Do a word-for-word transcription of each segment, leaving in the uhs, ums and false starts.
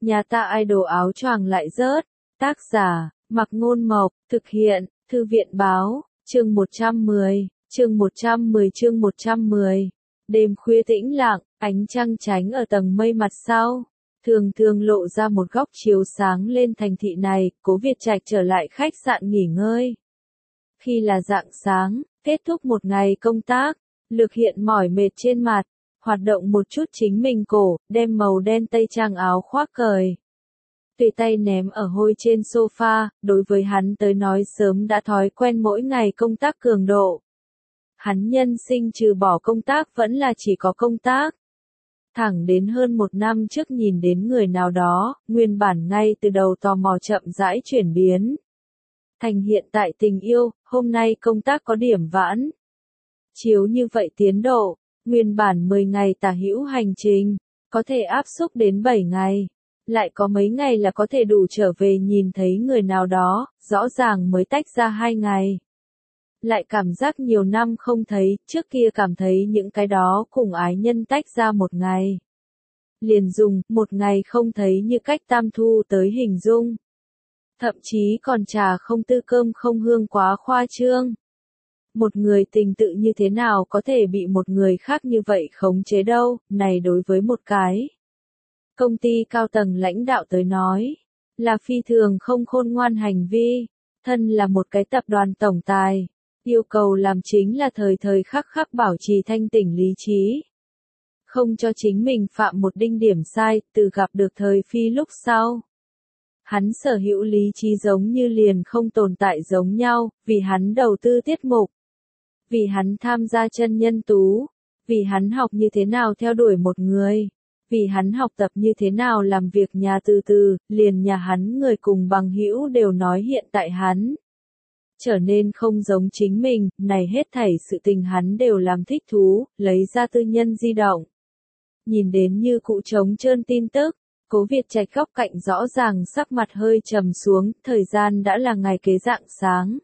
Nhà ta idol áo choàng lại rớt. Tác giả, Mặc Ngôn Mộc, thực hiện, Thư viện Báo, chương một trăm mười, chương một trăm mười chương một trăm mười. Đêm khuya tĩnh lặng, ánh trăng tránh ở tầng mây mặt sau, thường thường lộ ra một góc chiếu sáng lên thành thị này. Cố Việt Trạch trở lại khách sạn nghỉ ngơi. Khi là rạng sáng, kết thúc một ngày công tác, Lực hiện mỏi mệt trên mặt, hoạt động một chút chính mình cổ, đem màu đen tây trang áo khoác cởi. Tùy tay ném ở hôi trên sofa, đối với hắn tới nói sớm đã thói quen mỗi ngày công tác cường độ. Hắn nhân sinh trừ bỏ công tác vẫn là chỉ có công tác. Thẳng đến hơn một năm trước nhìn đến người nào đó, nguyên bản ngay từ đầu tò mò chậm rãi chuyển biến. Thành hiện tại tình yêu, hôm nay công tác có điểm vãn. Chiếu như vậy tiến độ, nguyên bản mười ngày tả hữu hành trình, có thể áp xúc đến bảy ngày. Lại có mấy ngày là có thể đủ trở về nhìn thấy người nào đó, rõ ràng mới tách ra hai ngày. Lại cảm giác nhiều năm không thấy, trước kia cảm thấy những cái đó cùng ái nhân tách ra một ngày. Liền dùng, một ngày không thấy như cách tam thu tới hình dung. Thậm chí còn trà không tư cơm không hương quá khoa trương. Một người tình tự như thế nào có thể bị một người khác như vậy khống chế đâu, này đối với một cái công ty cao tầng lãnh đạo tới nói, là phi thường không khôn ngoan hành vi. Thân là một cái tập đoàn tổng tài, yêu cầu làm chính là thời thời khắc khắc bảo trì thanh tỉnh lý trí. Không cho chính mình phạm một đinh điểm sai, từ gặp được thời phi lúc sau. Hắn sở hữu lý trí giống như liền không tồn tại giống nhau, vì hắn đầu tư tiết mục. Vì hắn tham gia chân nhân tú. Vì hắn học như thế nào theo đuổi một người. Vì hắn học tập như thế nào làm việc nhà từ từ, liền nhà hắn người cùng bằng hữu đều nói hiện tại hắn trở nên không giống chính mình, này hết thảy sự tình hắn đều làm thích thú, lấy ra tư nhân di động. Nhìn đến như cụ trống trơn tin tức, Cố Việt Trạch góc cạnh rõ ràng sắc mặt hơi trầm xuống, thời gian đã là ngày kế rạng sáng.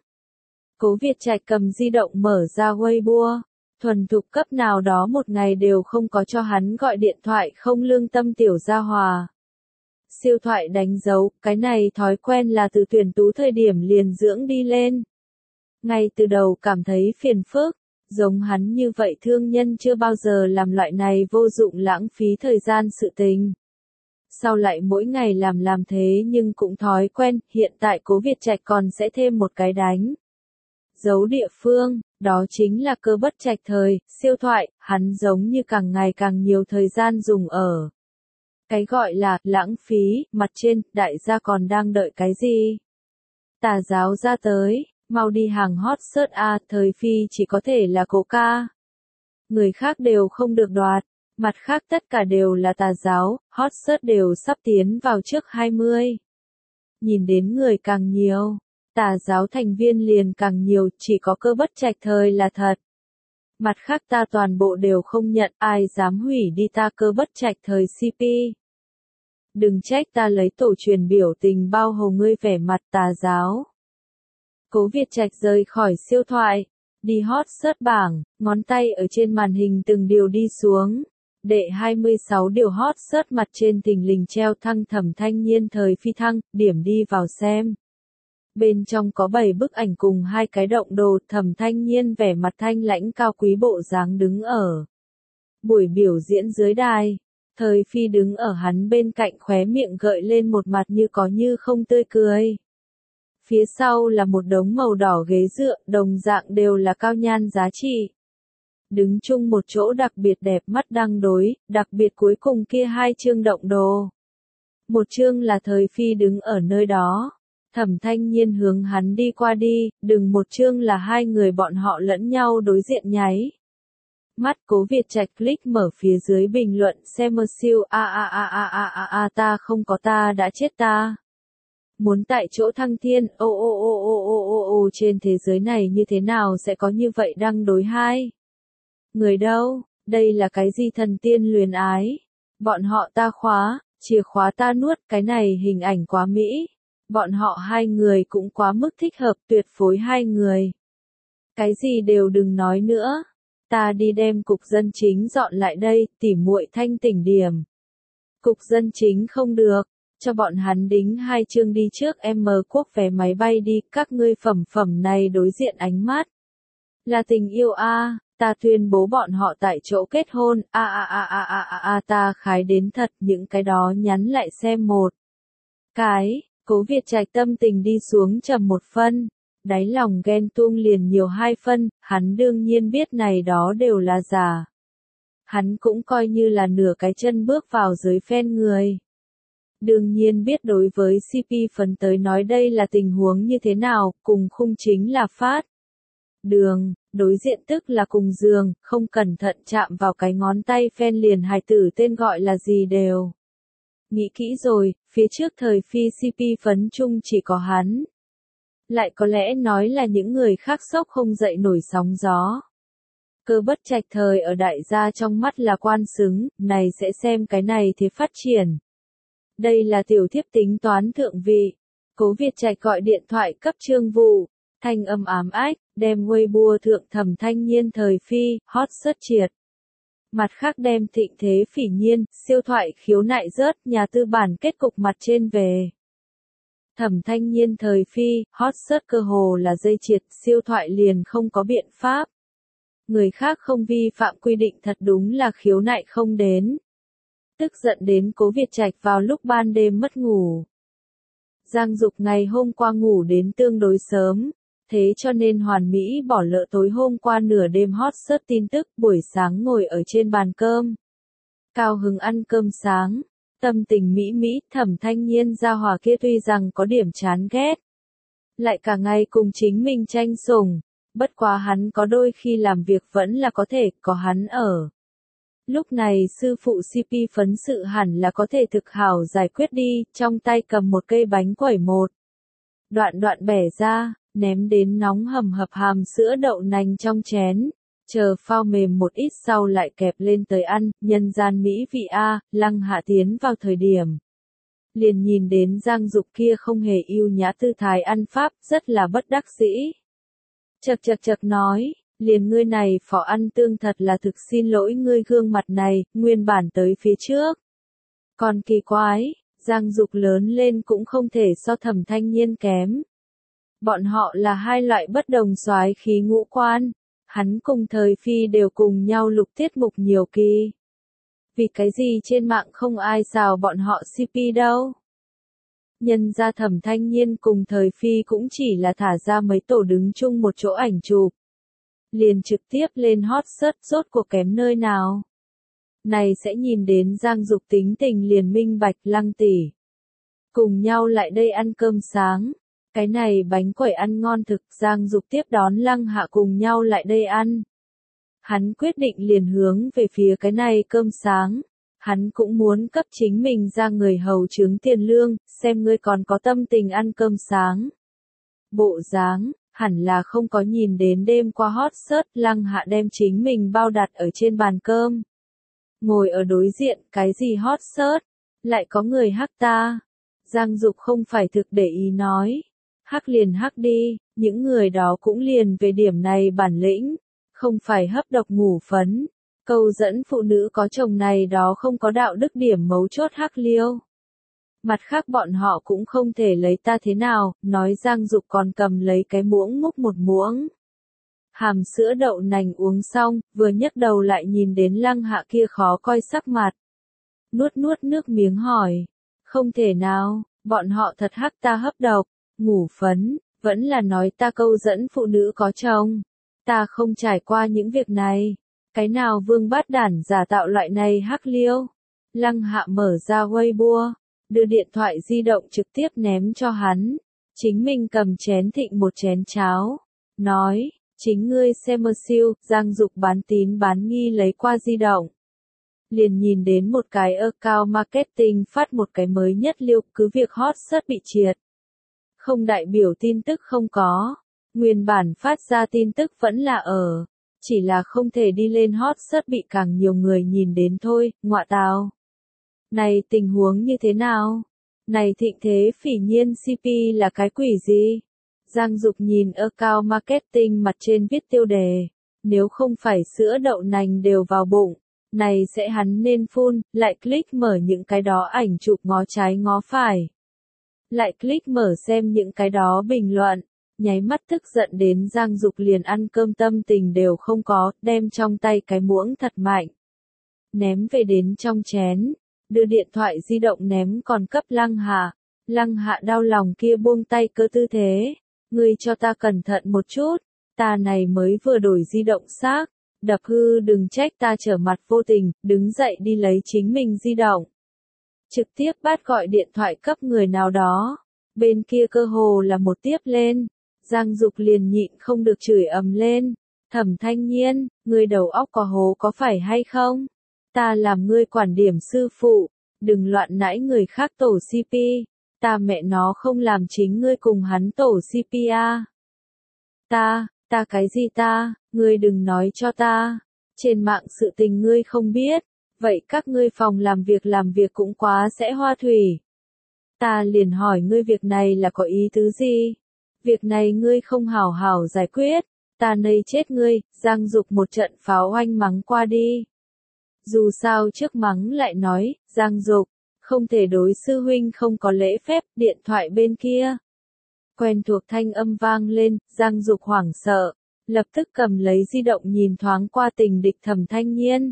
Cố Việt Trạch cầm di động mở ra Weibo, thuần thục cấp nào đó một ngày đều không có cho hắn gọi điện thoại không lương tâm tiểu gia hòa. Siêu thoại đánh dấu, cái này thói quen là từ tuyển tú thời điểm liền dưỡng đi lên. Ngay từ đầu cảm thấy phiền phức, giống hắn như vậy thương nhân chưa bao giờ làm loại này vô dụng lãng phí thời gian sự tình. Sau lại mỗi ngày làm làm thế nhưng cũng thói quen, hiện tại Cố Việt Trạch còn sẽ thêm một cái đánh dấu địa phương, đó chính là cơ bất trạch thời, siêu thoại, hắn giống như càng ngày càng nhiều thời gian dùng ở. Cái gọi là, lãng phí, mặt trên, đại gia còn đang đợi cái gì? Tà giáo ra tới, mau đi hàng hot search a, thời phi chỉ có thể là Cố ca. Người khác đều không được đoạt, mặt khác tất cả đều là tà giáo, hot search đều sắp tiến vào trước hai mươi. Nhìn đến người càng nhiều. Tà giáo thành viên liền càng nhiều, chỉ có cơ bất trạch thời là thật. Mặt khác ta toàn bộ đều không nhận, ai dám hủy đi ta cơ bất trạch thời xê pê. Đừng trách ta lấy tổ truyền biểu tình bao hầu ngươi vẻ mặt tà giáo. Cố Việt Trạch rời khỏi siêu thoại, đi hot search bảng, ngón tay ở trên màn hình từng điều đi xuống. Đệ hai mươi sáu điều hot search mặt trên thình lình treo thăng Thẩm Thanh Nhiên thời phi thăng, điểm đi vào xem. Bên trong có bảy bức ảnh cùng hai cái động đồ, Thẩm Thanh Nhiên vẻ mặt thanh lãnh cao quý bộ dáng đứng ở buổi biểu diễn dưới đài. Thời phi đứng ở hắn bên cạnh khóe miệng gợi lên một mặt như có như không tươi cười. Phía sau là một đống màu đỏ ghế dựa, đồng dạng đều là cao nhan giá trị. Đứng chung một chỗ đặc biệt đẹp mắt đang đối, đặc biệt cuối cùng kia hai chương động đồ. Một chương là thời phi đứng ở nơi đó. Thẩm Thanh Nhiên hướng hắn đi qua đi, đừng một chương là hai người bọn họ lẫn nhau đối diện nháy. Mắt Cố Việt Trạch click mở phía dưới bình luận xem mơ siêu a a a a a a a ta không có ta đã chết ta. Muốn tại chỗ thăng thiên, ô ô ô ô ô ô ô trên thế giới này như thế nào sẽ có như vậy đăng đối hai? Người đâu, đây là cái gì thần tiên luyến ái? Bọn họ ta khóa, chìa khóa ta nuốt, cái này hình ảnh quá mỹ. Bọn họ hai người cũng quá mức thích hợp, tuyệt phối hai người. Cái gì đều đừng nói nữa. Ta đi đem cục dân chính dọn lại đây, tỉ muội thanh tỉnh điểm. Cục dân chính không được. cho bọn hắn đính hai chương đi trước M quốc vé máy bay đi, các ngươi phẩm phẩm này đối diện ánh mắt. Là tình yêu a, ta tuyên bố bọn họ tại chỗ kết hôn, a a a a a a a ta khái đến thật, những cái đó nhắn lại xem một. Cái, Cố Việt Trạch tâm tình đi xuống trầm một phân, đáy lòng ghen tuông liền nhiều hai phân, hắn đương nhiên biết này đó đều là giả. Hắn cũng coi như là nửa cái chân bước vào giới fan người. Đương nhiên biết đối với xê pê phấn tới nói đây là tình huống như thế nào, cùng khung chính là phát. Đường, đối diện tức là cùng giường, không cẩn thận chạm vào cái ngón tay fan liền hài tử tên gọi là gì đều. Nghĩ kỹ rồi, phía trước thời phi xê pê phấn chung chỉ có hắn. Lại có lẽ nói là những người khác sốc không dậy nổi sóng gió. Cơ Bất Trạch thời ở đại gia trong mắt là quan xứng, này sẽ xem cái này thế phát triển. Đây là tiểu thiếp tính toán thượng vị. Cố Việt Trạch gọi điện thoại cấp Trương Vụ, thanh âm ám ách, đem Weibo thượng Thẩm Thanh Nhiên thời phi, hot search triệt. Mặt khác đem Thịnh Thế Phỉ Nhiên, siêu thoại khiếu nại rớt, nhà tư bản kết cục mặt trên về. Thẩm Thanh Nhiên thời phi, hot search cơ hồ là dây triệt, siêu thoại liền không có biện pháp. Người khác không vi phạm quy định thật đúng là khiếu nại không đến. Tức giận đến Cố Việt Trạch vào lúc ban đêm mất ngủ. Giang Dục ngày hôm qua ngủ đến tương đối sớm, thế cho nên hoàn mỹ bỏ lỡ tối hôm qua nửa đêm hot search tin tức, buổi sáng ngồi ở trên bàn cơm. Cao hứng ăn cơm sáng, tâm tình mỹ mỹ, Thẩm Thanh Nhiên gia hỏa kia tuy rằng có điểm chán ghét. Lại cả ngày cùng chính mình tranh sủng, bất quá hắn có đôi khi làm việc vẫn là có thể, có hắn ở. Lúc này sư phụ xê pê phấn sự hẳn là có thể thực hảo giải quyết đi, trong tay cầm một cây bánh quẩy một. Đoạn đoạn bẻ ra, ném đến nóng hầm hập hàm sữa đậu nành trong chén, chờ phao mềm một ít sau lại kẹp lên tới ăn, nhân gian mỹ vị a, Lăng Hạ tiến vào thời điểm. Liền nhìn đến Giang Dục kia không hề yêu nhã tư thái ăn pháp, rất là bất đắc dĩ. Chật chật chật nói, liền ngươi này phỏ ăn tương thật là thực xin lỗi ngươi gương mặt này, nguyên bản tới phía trước. Còn kỳ quái, Giang Dục lớn lên cũng không thể so Thẩm Thanh Nhiên kém. Bọn họ là hai loại bất đồng soái khí ngũ quan, hắn cùng thời phi đều cùng nhau lục tiết mục nhiều kỳ. Vì cái gì trên mạng không ai xào bọn họ xê pê đâu? Nhân ra Thẩm Thanh Nhiên cùng thời phi cũng chỉ là thả ra mấy tổ đứng chung một chỗ ảnh chụp. Liền trực tiếp lên hot search, rốt cuộc kém nơi nào. Này sẽ nhìn đến Giang Dục tính tình liền minh bạch, Lăng tỷ. Cùng nhau lại đây ăn cơm sáng. Cái này bánh quẩy ăn ngon thực, Giang Dục tiếp đón Lăng Hạ cùng nhau lại đây ăn. Hắn quyết định liền hướng về phía cái này cơm sáng. Hắn cũng muốn cấp chính mình ra người hầu trướng tiền lương, xem ngươi còn có tâm tình ăn cơm sáng. Bộ dáng, hẳn là không có nhìn đến đêm qua hot search, Lăng Hạ đem chính mình bao đặt ở trên bàn cơm. Ngồi ở đối diện, cái gì hot search, lại có người hắc ta. Giang Dục không phải thực để ý nói. Hắc liền hắc đi, những người đó cũng liền về điểm này bản lĩnh, không phải hấp độc ngủ phấn. Câu dẫn phụ nữ có chồng này đó không có đạo đức điểm mấu chốt hắc liêu. Mặt khác bọn họ cũng không thể lấy ta thế nào, nói Giang Dục còn cầm lấy cái muỗng múc một muỗng. Hàm sữa đậu nành uống xong, vừa nhấc đầu lại nhìn đến Lăng Hạ kia khó coi sắc mặt. Nuốt nuốt nước miếng hỏi, không thể nào, bọn họ thật hắc ta hấp độc, ngủ phấn, vẫn là nói ta câu dẫn phụ nữ có chồng. Ta không trải qua những việc này. Cái nào vương bát đản giả tạo loại này hắc liêu. Lăng Hạ mở ra Weibo, đưa điện thoại di động trực tiếp ném cho hắn. Chính mình cầm chén thịnh một chén cháo. Nói, chính ngươi xem mơ siêu, Giang Dục bán tín bán nghi lấy qua di động. Liền nhìn đến một cái account marketing phát một cái mới nhất liêu, cứ việc hot search bị triệt. Không đại biểu tin tức không có. Nguyên bản phát ra tin tức vẫn là ở. Chỉ là không thể đi lên hot search bị càng nhiều người nhìn đến thôi, ngọa tào. Này tình huống như thế nào? Này Thịnh Thế Phỉ Nhiên xê pê là cái quỷ gì? Giang Dục nhìn account marketing mặt trên viết tiêu đề. Nếu không phải sữa đậu nành đều vào bụng, Này sẽ hắn nên phun, lại click mở những cái đó ảnh chụp ngó trái ngó phải. Lại click mở xem những cái đó bình luận. Nháy mắt tức giận đến Giang Dục liền ăn cơm tâm tình đều không có, đem trong tay cái muỗng thật mạnh. Ném về đến trong chén, đưa điện thoại di động ném còn cấp Lăng Hạ. Lăng Hạ đau lòng kia buông tay cơ tư thế. Ngươi cho ta cẩn thận một chút, ta này mới vừa đổi di động xác, đập hư đừng trách ta trở mặt vô tình, đứng dậy đi lấy chính mình di động. Trực tiếp bắt gọi điện thoại cấp người nào đó, bên kia cơ hồ là một tiếp lên, Giang Dục liền nhịn không được chửi ầm lên, Thẩm Thanh Nhiên, ngươi đầu óc có hố có phải hay không? Ta làm ngươi quản điểm sư phụ, đừng loạn nãi người khác tổ xê pê, ta mẹ nó không làm chính ngươi cùng hắn tổ xê pê a. Ta, ta cái gì ta, ngươi đừng nói cho ta, trên mạng sự tình ngươi không biết, vậy các ngươi phòng làm việc làm việc cũng quá sẽ hoa thủy. Ta liền hỏi ngươi việc này là có ý tứ gì? Việc này ngươi không hảo hảo giải quyết, ta nây chết ngươi, Giang Dục một trận pháo oanh mắng qua đi. Dù sao trước mắng lại nói, Giang Dục, không thể đối sư huynh không có lễ phép, điện thoại bên kia. Quen thuộc thanh âm vang lên, Giang Dục hoảng sợ, lập tức cầm lấy di động nhìn thoáng qua tình địch Thẩm Thanh Nhiên.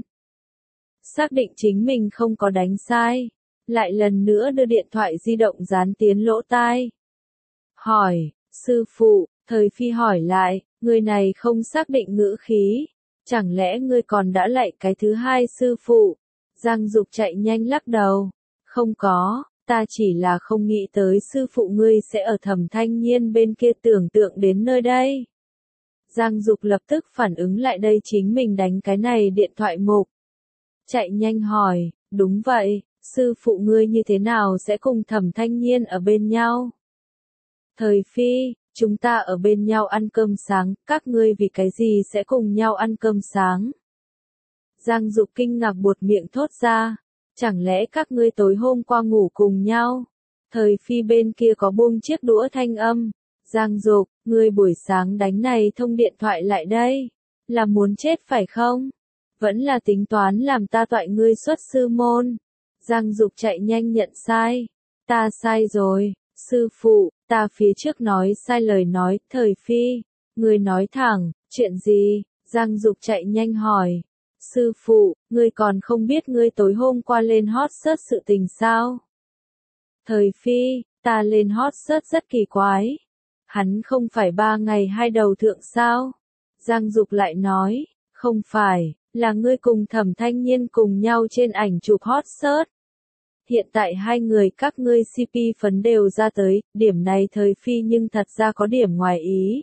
Xác định chính mình không có đánh sai, lại lần nữa đưa điện thoại di động dán tiến lỗ tai. Hỏi, sư phụ, Thời Phi hỏi lại, người này không xác định ngữ khí, chẳng lẽ ngươi còn đã lạy cái thứ hai sư phụ? Giang Dục chạy nhanh lắc đầu, không có, ta chỉ là không nghĩ tới sư phụ ngươi sẽ ở Thẩm Thanh Nhiên bên kia tưởng tượng đến nơi đây. Giang Dục lập tức phản ứng lại đây chính mình đánh cái này điện thoại mục. Chạy nhanh hỏi, đúng vậy, sư phụ ngươi như thế nào sẽ cùng Thẩm Thanh Nhiên ở bên nhau? Thời Phi, chúng ta ở bên nhau ăn cơm sáng, các ngươi vì cái gì sẽ cùng nhau ăn cơm sáng? Giang Dục kinh ngạc buột miệng thốt ra, chẳng lẽ các ngươi tối hôm qua ngủ cùng nhau? Thời Phi bên kia có buông chiếc đũa thanh âm, Giang Dục, ngươi buổi sáng đánh này thông điện thoại lại đây, là muốn chết phải không? Vẫn là tính toán làm ta toại ngươi xuất sư môn. Giang Dục chạy nhanh nhận sai, ta sai rồi, sư phụ, ta phía trước nói sai lời nói, Thời Phi, ngươi nói thẳng, chuyện gì? Giang Dục chạy nhanh hỏi, sư phụ, ngươi còn không biết ngươi tối hôm qua lên hot search sự tình sao? Thời Phi, ta lên hot search rất kỳ quái, hắn không phải ba ngày hai đầu thượng sao? Giang Dục lại nói, không phải, là ngươi cùng Thẩm Thanh Nhiên cùng nhau trên ảnh chụp hot search. Hiện tại hai người các ngươi xê pê phấn đều ra tới, điểm này Thời Phi nhưng thật ra có điểm ngoài ý.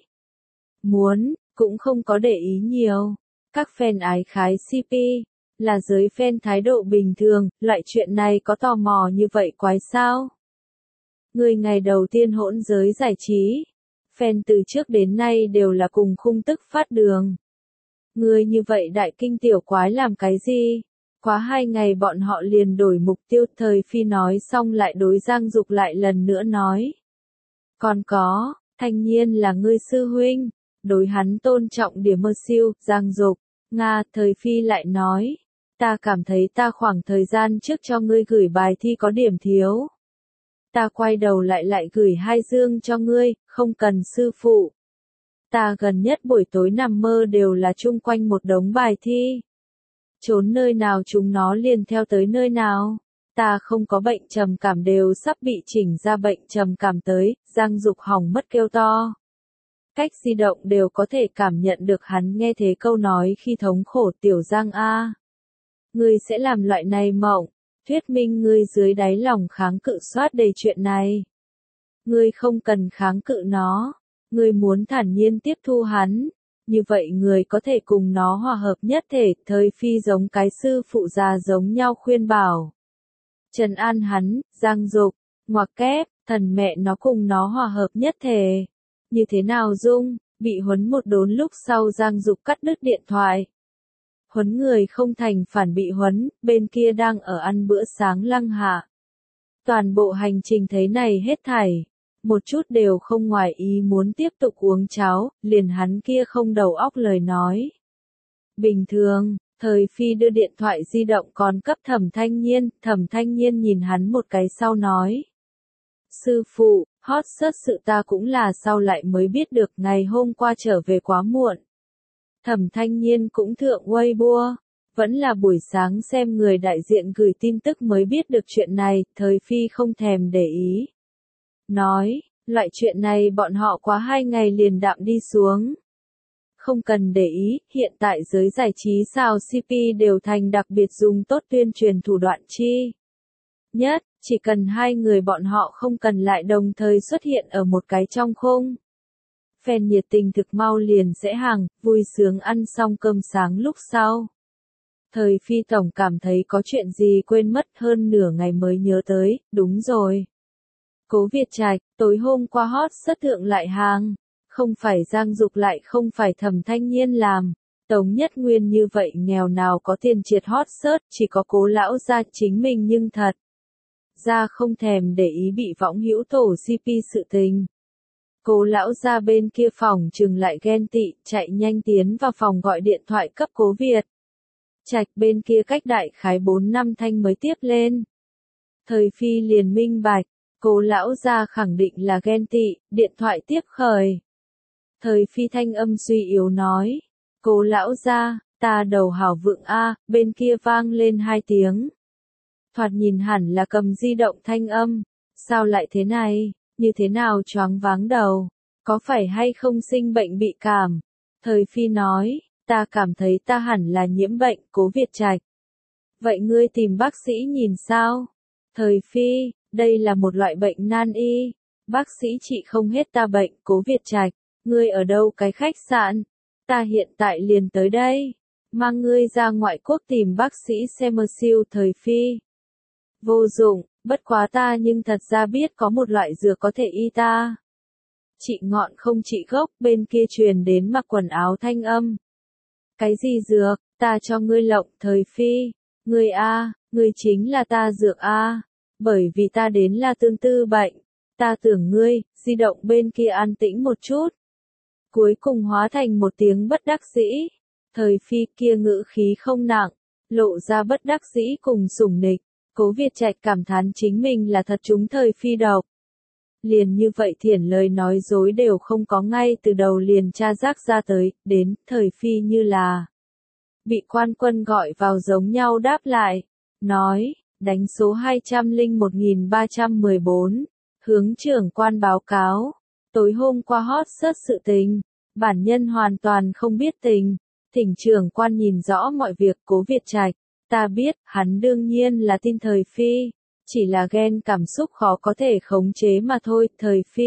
Muốn, cũng không có để ý nhiều. Các fan ái khái xê pê, là giới fan thái độ bình thường, loại chuyện này có tò mò như vậy quái sao? Người ngày đầu tiên hỗn giới giải trí, fan từ trước đến nay đều là cùng khung tức phát đường. Người như vậy đại kinh tiểu quái làm cái gì? Quá hai ngày bọn họ liền đổi mục tiêu. Thời Phi nói xong lại đối Giang Dục lại lần nữa nói. Còn có, Thanh Nhiên là ngươi sư huynh, đối hắn tôn trọng điểm mơ siêu. Giang Dục, Nga. Thời Phi lại nói, ta cảm thấy ta khoảng thời gian trước cho ngươi gửi bài thi có điểm thiếu. Ta quay đầu lại lại gửi hai dương cho ngươi, không cần sư phụ. Ta gần nhất buổi tối nằm mơ đều là chung quanh một đống bài thi. Trốn nơi nào chúng nó liền theo tới nơi nào. Ta không có bệnh trầm cảm đều sắp bị chỉnh ra bệnh trầm cảm tới, Giang Dục hỏng mất kêu to. Cách di động đều có thể cảm nhận được hắn nghe thế câu nói khi thống khổ. Tiểu Giang A. Ngươi sẽ làm loại này mộng, thuyết minh ngươi dưới đáy lòng kháng cự soát đầy chuyện này. Ngươi không cần kháng cự nó, ngươi muốn thản nhiên tiếp thu hắn. Như vậy người có thể cùng nó hòa hợp nhất thể. Thời Phi giống cái sư phụ già giống nhau khuyên bảo. Trần an hắn, Giang Dục, ngoặc kép, thần mẹ nó cùng nó hòa hợp nhất thể. Như thế nào Dung, bị huấn một đốn lúc sau Giang Dục cắt đứt điện thoại. Huấn người không thành phản bị huấn, bên kia đang ở ăn bữa sáng Lăng Hạ. Toàn bộ hành trình thấy này hết thảy. Một chút đều không ngoài ý muốn tiếp tục uống cháo, liền hắn kia không đầu óc lời nói. Bình thường, Thời Phi đưa điện thoại di động còn cấp Thẩm Thanh Nhiên, Thẩm Thanh Nhiên nhìn hắn một cái sau nói. Sư phụ, hot search sự ta cũng là sau lại mới biết được, ngày hôm qua trở về quá muộn. Thẩm Thanh Nhiên cũng thượng Weibo, vẫn là buổi sáng xem người đại diện gửi tin tức mới biết được chuyện này, Thời Phi không thèm để ý. Nói, loại chuyện này bọn họ quá hai ngày liền đạm đi xuống. Không cần để ý, hiện tại giới giải trí xào xê pê đều thành đặc biệt dùng tốt tuyên truyền thủ đoạn chi. Nhất, chỉ cần hai người bọn họ không cần lại đồng thời xuất hiện ở một cái trong khung. Fan nhiệt tình thực mau liền sẽ hàng, vui sướng ăn xong cơm sáng lúc sau. Thời Phi tổng cảm thấy có chuyện gì quên mất, hơn nửa ngày mới nhớ tới, đúng rồi. Cố Việt Trạch, tối hôm qua hot search thượng lại hàng. Không phải Giang Dục lại không phải Thẩm Thanh Nhiên làm. Tống Nhất Nguyên như vậy nghèo nào có tiền triệt hot search, chỉ có Cố lão gia chính mình nhưng thật ra không thèm để ý bị võng hữu tổ xê pê sự tình. Cố lão gia bên kia phòng chừng lại ghen tị, chạy nhanh tiến vào phòng gọi điện thoại cấp Cố Việt Trạch, bên kia cách đại khái bốn năm thanh mới tiếp lên. Thời Phi liền minh bạch, Cố lão gia khẳng định là ghen tị, điện thoại tiếp khởi. Thời Phi thanh âm suy yếu nói, Cố lão gia, ta đầu hảo vượng a, bên kia vang lên hai tiếng. Thoạt nhìn hẳn là cầm di động thanh âm, sao lại thế này, như thế nào choáng váng đầu, có phải hay không sinh bệnh bị cảm? Thời Phi nói, ta cảm thấy ta hẳn là nhiễm bệnh, Cố Việt Trạch. Vậy ngươi tìm bác sĩ nhìn sao? Thời Phi, đây là một loại bệnh nan y, bác sĩ trị không hết ta bệnh, Cố Việt Trạch. Ngươi ở đâu cái khách sạn? Ta hiện tại liền tới đây. Mang ngươi ra ngoại quốc tìm bác sĩ xem siêu. Thời Phi. Vô dụng, bất quá ta nhưng thật ra biết có một loại dược có thể y ta. Trị ngọn không trị gốc, bên kia truyền đến mặc quần áo thanh âm. Cái gì dược, ta cho ngươi lộng. Thời Phi. Ngươi a, ngươi chính là ta dược a, bởi vì ta đến là tương tư bệnh. Ta tưởng ngươi, di động bên kia an tĩnh một chút. Cuối cùng hóa thành một tiếng bất đắc dĩ. Thời Phi kia ngữ khí không nặng, lộ ra bất đắc dĩ cùng sủng nịch. Cố Việt Trạch cảm thán chính mình là thật trúng Thời Phi độc. Liền như vậy thiển lời nói dối đều không có, ngay từ đầu liền tra rác ra tới, đến Thời Phi như là bị quan quân gọi vào giống nhau đáp lại. Nói, đánh số hai không một ba một bốn, hướng trưởng quan báo cáo. Tối hôm qua hot search sự tình, bản nhân hoàn toàn không biết tình, thỉnh trưởng quan nhìn rõ mọi việc. Cố Việt Trạch, ta biết, hắn đương nhiên là tin Thời Phi, chỉ là ghen cảm xúc khó có thể khống chế mà thôi. Thời Phi,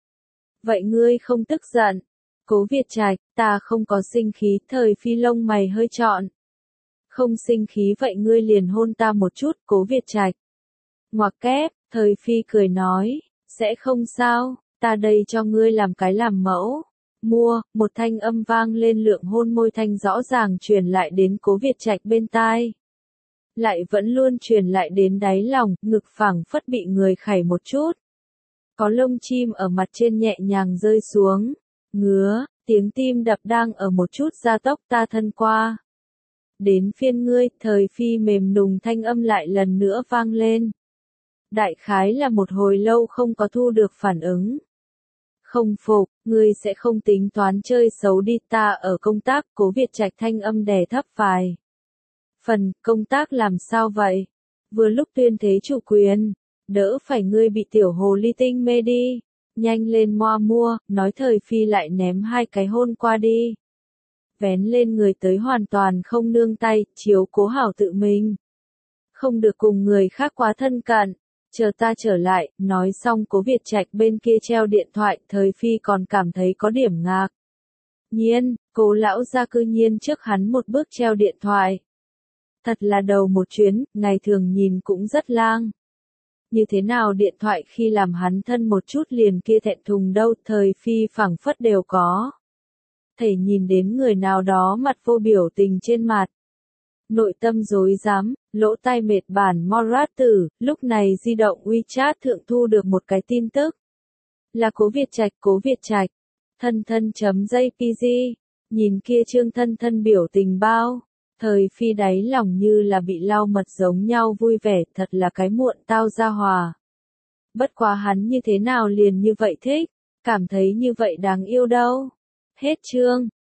vậy ngươi không tức giận? Cố Việt Trạch, ta không có sinh khí. Thời Phi lông mày hơi trọn. Không sinh khí vậy ngươi liền hôn ta một chút. Cố Việt Trạch, ngoặc kép. Thời Phi cười nói, sẽ không sao. Ta đây cho ngươi làm cái làm mẫu. Mua, một thanh âm vang lên, lượng hôn môi thanh rõ ràng truyền lại đến Cố Việt Trạch bên tai. Lại vẫn luôn truyền lại đến đáy lòng, ngực phẳng phất bị người khảy một chút. Có lông chim ở mặt trên nhẹ nhàng rơi xuống. Ngứa, tiếng tim đập đang ở một chút gia tốc. Ta thân qua. Đến phiên ngươi. Thời Phi mềm nùng thanh âm lại lần nữa vang lên. Đại khái là một hồi lâu không có thu được phản ứng. Không phục, ngươi sẽ không tính toán chơi xấu đi, ta ở công tác. Cố Việt Trạch thanh âm đè thấp vài phần. Công tác làm sao vậy? Vừa lúc tuyên thế chủ quyền, đỡ phải ngươi bị tiểu hồ ly tinh mê đi. Nhanh lên moa mua, nói. Thời Phi lại ném hai cái hôn qua đi. Vén lên người tới hoàn toàn không nương tay, chiếu cố hảo tự mình. Không được cùng người khác quá thân cận. Chờ ta trở lại, nói xong Cố Việt Trạch bên kia treo điện thoại. Thời Phi còn cảm thấy có điểm ngạc nhiên, Cố lão gia cư nhiên trước hắn một bước treo điện thoại. Thật là đầu một chuyến, ngày thường nhìn cũng rất lang. Như thế nào điện thoại khi làm hắn thân một chút liền kia thẹn thùng đâu. Thời Phi phảng phất đều có thể nhìn đến người nào đó mặt vô biểu tình trên mặt. Nội tâm rối rắm, lỗ tai mệt bản Morat tử, lúc này di động WeChat thượng thu được một cái tin tức. Là Cố Việt Trạch. Cố Việt Trạch, thân thân chấm jpg, nhìn kia trương thân thân biểu tình bao. Thời Phi đáy lòng như là bị lau mật giống nhau vui vẻ, thật là cái muộn tao ra hòa. Bất quá hắn như thế nào liền như vậy thích, cảm thấy như vậy đáng yêu đâu. Hết chương.